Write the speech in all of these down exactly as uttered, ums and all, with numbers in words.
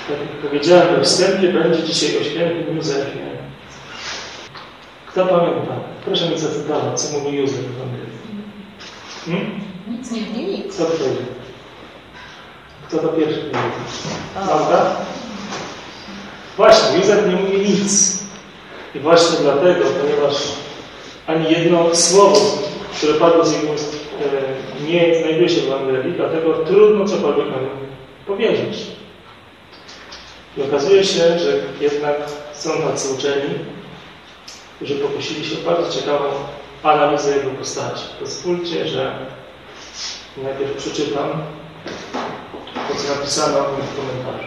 Tak jak powiedziałem we wstępie, będzie dzisiaj o świętym Józefie. Kto pamięta? Proszę mi zacytować, co mówi Józef w Ewangelii. Hmm? Nic nie mówi, nic. Kto to powiedział? Kto to pierwszy powiedział? Prawda? Właśnie, Józef nie mówi nic. I właśnie dlatego, ponieważ ani jedno słowo, które padło z jego ust, nie znajduje się w Ewangelii, dlatego trudno cokolwiek o nim powiedzieć. I okazuje się, że jednak są tacy uczeni, którzy pokusili się o bardzo ciekawą analizę jego postaci. Pozwólcie, że najpierw przeczytam to, co napisano o nim w komentarzu.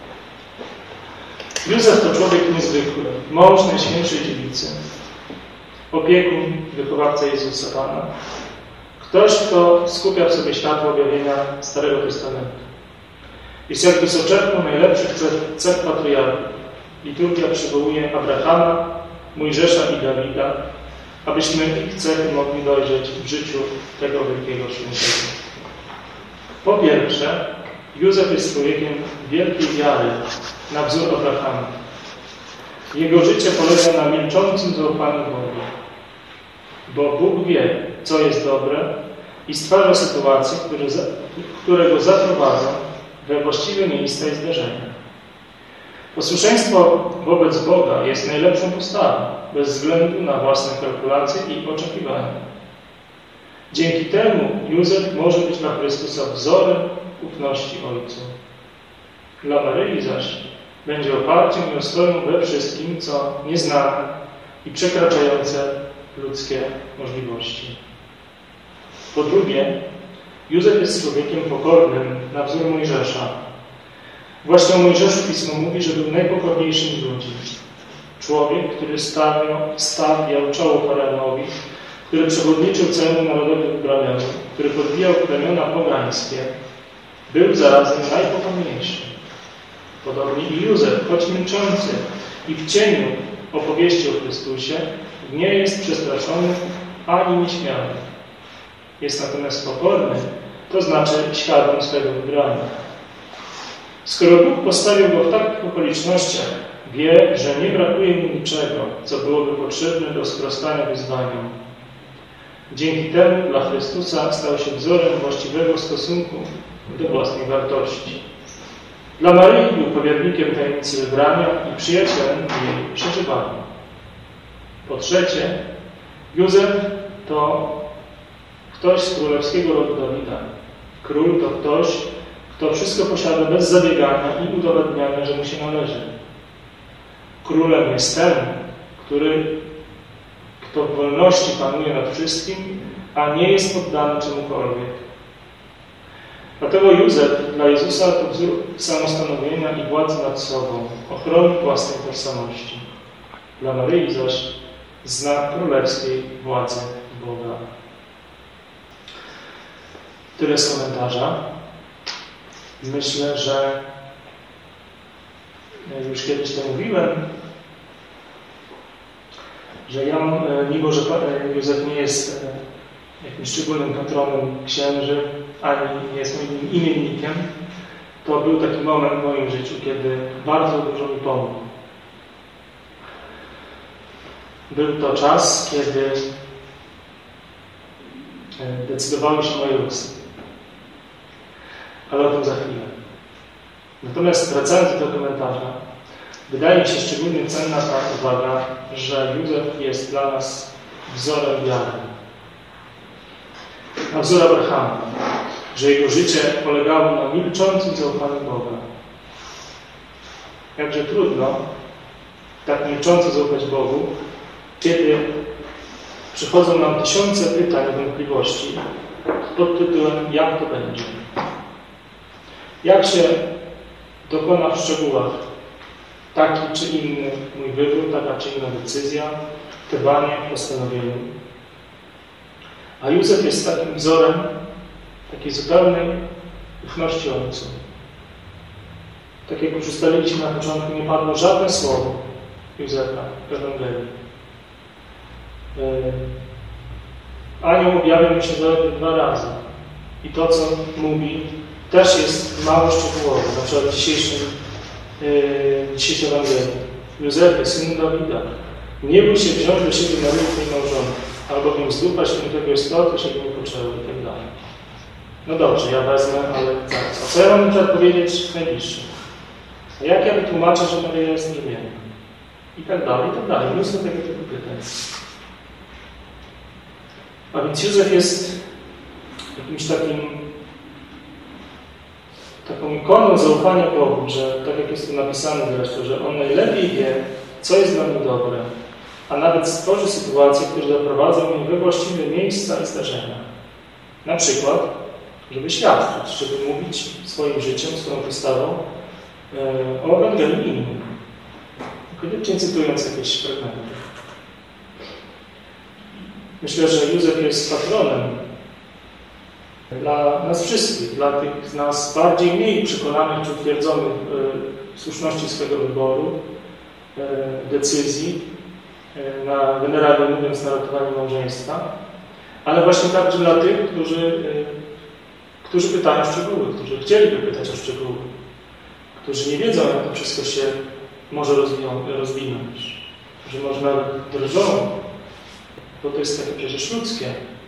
Józef to człowiek niezwykły, mąż Najświętszej Dziewicy, opiekun, wychowawca Jezusa Pana. Ktoś, kto skupia w sobie światło objawienia Starego Testamentu. Jest jakby soczewką najlepszych cech patriarchów. Liturgia przywołuje Abrahama, Mojżesza i Dawida, abyśmy ich cechy mogli dojrzeć w życiu tego wielkiego świętego. Po pierwsze, Józef jest człowiekiem wielkiej wiary, na wzór Abrahama. Jego życie polega na milczącym zaufaniu Bogu. Bo Bóg wie, co jest dobre i stwarza sytuacje, które, które go zaprowadzą we właściwe miejsca i zdarzenia. Posłuszeństwo wobec Boga jest najlepszą postawą, bez względu na własne kalkulacje i oczekiwania. Dzięki temu Józef może być dla Chrystusa wzorem ufności Ojcu. Dla Maryi zaś będzie oparciem i ostoją we wszystkim, co nieznane i przekraczające ludzkie możliwości. Po drugie, Józef jest człowiekiem pokornym na wzór Mojżesza. Właśnie o Mojżeszu Pismo mówi, że był najpokorniejszym z ludzi. Człowiek, który stawiał, stawiał czoło faraonowi, który przewodniczył całemu narodowi wybraniom, który podbijał plemiona pogańskie, był zarazem najpokorniejszy. Podobnie i Józef, choć milczący i w cieniu opowieści o Chrystusie, nie jest przestraszony ani nieśmiały. Jest natomiast pokorny, to znaczy świadom swego wybrania. Skoro Bóg postawił go w takich okolicznościach, wie, że nie brakuje mu niczego, co byłoby potrzebne do sprostania wyzwaniom. Dzięki temu dla Chrystusa stał się wzorem właściwego stosunku do własnej wartości. Dla Maryi był powiernikiem tajemnicy wybrania i przyjacielem jej przeżywania. Po trzecie, Józef to ktoś z królewskiego rodu Dawida. Król to ktoś, kto wszystko posiada bez zabiegania i udowadniania, że mu się należy. Królem jest ten, który, kto w wolności panuje nad wszystkim, a nie jest poddany czemukolwiek. Dlatego Józef dla Jezusa to wzór samostanowienia i władzy nad sobą, ochrony własnej tożsamości. Dla Maryi zaś znak królewskiej władzy Boga. Tyle z komentarza. Myślę, że już kiedyś to mówiłem, że ja, mimo że Józef nie jest jakimś szczególnym patronem księży, ani nie jest moim imiennikiem, to był taki moment w moim życiu, kiedy bardzo dużo mi pomógł. Był to czas, kiedy decydowały się moje losy. Ale o tym za chwilę. Natomiast wracając do komentarza, wydaje mi się szczególnie cenna ta uwaga, że Józef jest dla nas wzorem wiary. Na wzór Abrahama, że jego życie polegało na milczącym zaufaniu Boga. Jakże trudno tak milcząco zaufać Bogu, kiedy przychodzą nam tysiące pytań i wątpliwości pod tytułem jak to będzie? Jak się dokona w szczegółach taki czy inny mój wybór, taka czy inna decyzja, trwanie, postanowienie? A Józef jest takim wzorem takiej zupełnej ufności Ojcu. Tak jak już ustaliliśmy na początku, nie padło żadne słowo Józefa w Ewangelii. Anioł objawił mi się zaledwie dwa razy. I to, co mówi, też jest mało szczegółowe. Na przykład w dzisiejszym yy, dzisiejszej Ewangelii. Józefie, synu Dawida, nie bój się wziąć do siebie Maryi, twojej małżonki, albowiem z ducha świętego jest to, co się nie poczęło i tak dalej. No dobrze, ja wezmę, ale tak. A co ja mam na przykład powiedzieć najbliższym? A jak ja wytłumaczę, że Maryja jest niewierna? I tak dalej, i tak dalej. Mnóstwo tego typu pytań. A więc Józef jest jakimś takim taką ikoną zaufania Bogu, że tak jak jest tu napisane zresztą, że On najlepiej wie, co jest dla mnie dobre, a nawet stworzy sytuacje, które doprowadzą mnie we właściwe miejsca i zdarzenia. Na przykład, żeby świadczyć, żeby mówić swoim życiem, swoją postawą e, o Ewangelii innym. Koniecznie cytując jakieś fragmenty. Myślę, że Józef jest patronem dla nas wszystkich, dla tych z nas bardziej mniej przekonanych czy utwierdzonych w słuszności swego wyboru, decyzji, na, generalnie mówiąc, na ratowanie małżeństwa, ale właśnie także dla tych, którzy, którzy pytają o szczegóły, którzy chcieliby pytać o szczegóły, którzy nie wiedzą, jak to wszystko się może rozwinąć, że może nawet drżą, bo to jest takie przecież ludzkie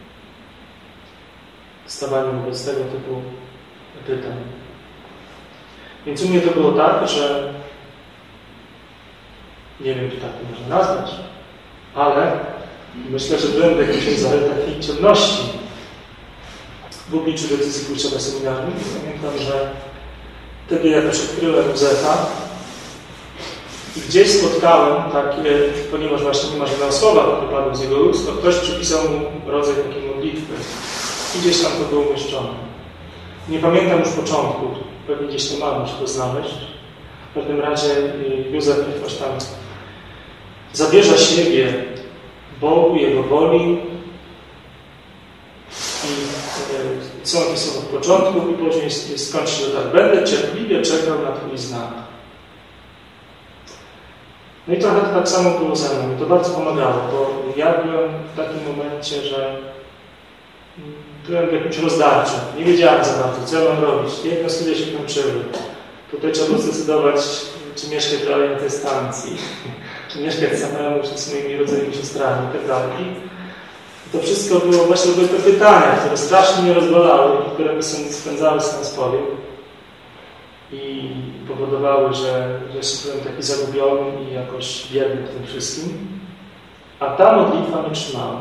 stawanie wobec tego typu pytań. Więc u mnie to było tak, że nie wiem, czy tak to można nazwać, ale myślę, że byłem w jakimś rodzaju takiej ciemności w obliczu decyzji pójścia do seminarium. Pamiętam, że wtedy jakoś odkryłem Józefa i gdzieś spotkałem takie, ponieważ właśnie nie ma żadnego słowa, które padło z jego ust, to ktoś przypisał mu rodzaj takiej modlitwy. I gdzieś tam to było umieszczone. Nie pamiętam już początku, pewnie gdzieś to mam, muszę to znaleźć. W każdym razie Józef jakoś tam zawierza siebie Bogu, Jego woli i są te słowa w początku i później skończy się tak. Będę cierpliwie czekał na Twój znak. No i trochę to tak samo było ze mną i to bardzo pomagało, bo ja byłem w takim momencie, że byłem w jakimś rozdarciu. Nie wiedziałem za bardzo, co ja mam robić. Jedno studia się kończyły. Tutaj trzeba było zdecydować, czy mieszkać dalej na tej stacji, czy mieszkać samemu, czy z moimi rodzonymi siostrami i tak dalej. I to wszystko było właśnie były te pytania, które strasznie mnie rozbolały, które mi spędzały sens powiem i powodowały, że, że się byłem taki zagubiony i jakoś biedny w tym wszystkim. A ta modlitwa mnie trzymała.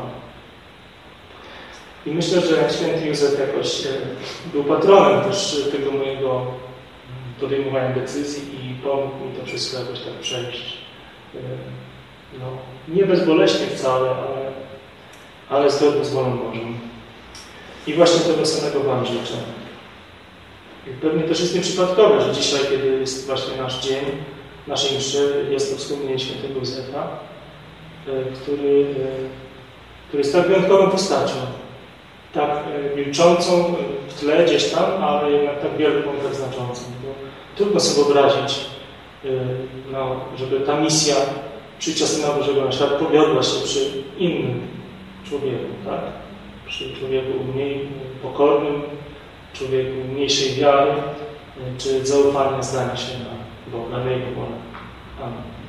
I myślę, że święty Józef jakoś był patronem też tego mojego podejmowania decyzji i pomógł mi to wszystko jakoś tak przejść. No, nie bezboleśnie wcale, ale, ale zgodnie z wolą Bożą. I właśnie tego samego Wam życzę. I pewnie też jest nieprzypadkowe, że dzisiaj, kiedy jest właśnie nasz dzień, naszej mszy, jest to wspomnienie świętego Józefa, który, który jest tak wyjątkową postacią. Tak milczącą w tle gdzieś tam, ale jednak tak wielką, tak znaczącą. Bo trudno sobie wyobrazić, no, żeby ta misja przyjścia Syna Bożego na świat powiodła się przy innym człowieku, tak? Przy człowieku mniej pokornym, człowieku mniejszej wiary, czy zaufania, zdania się na Boga, na Jego wolę. Amen.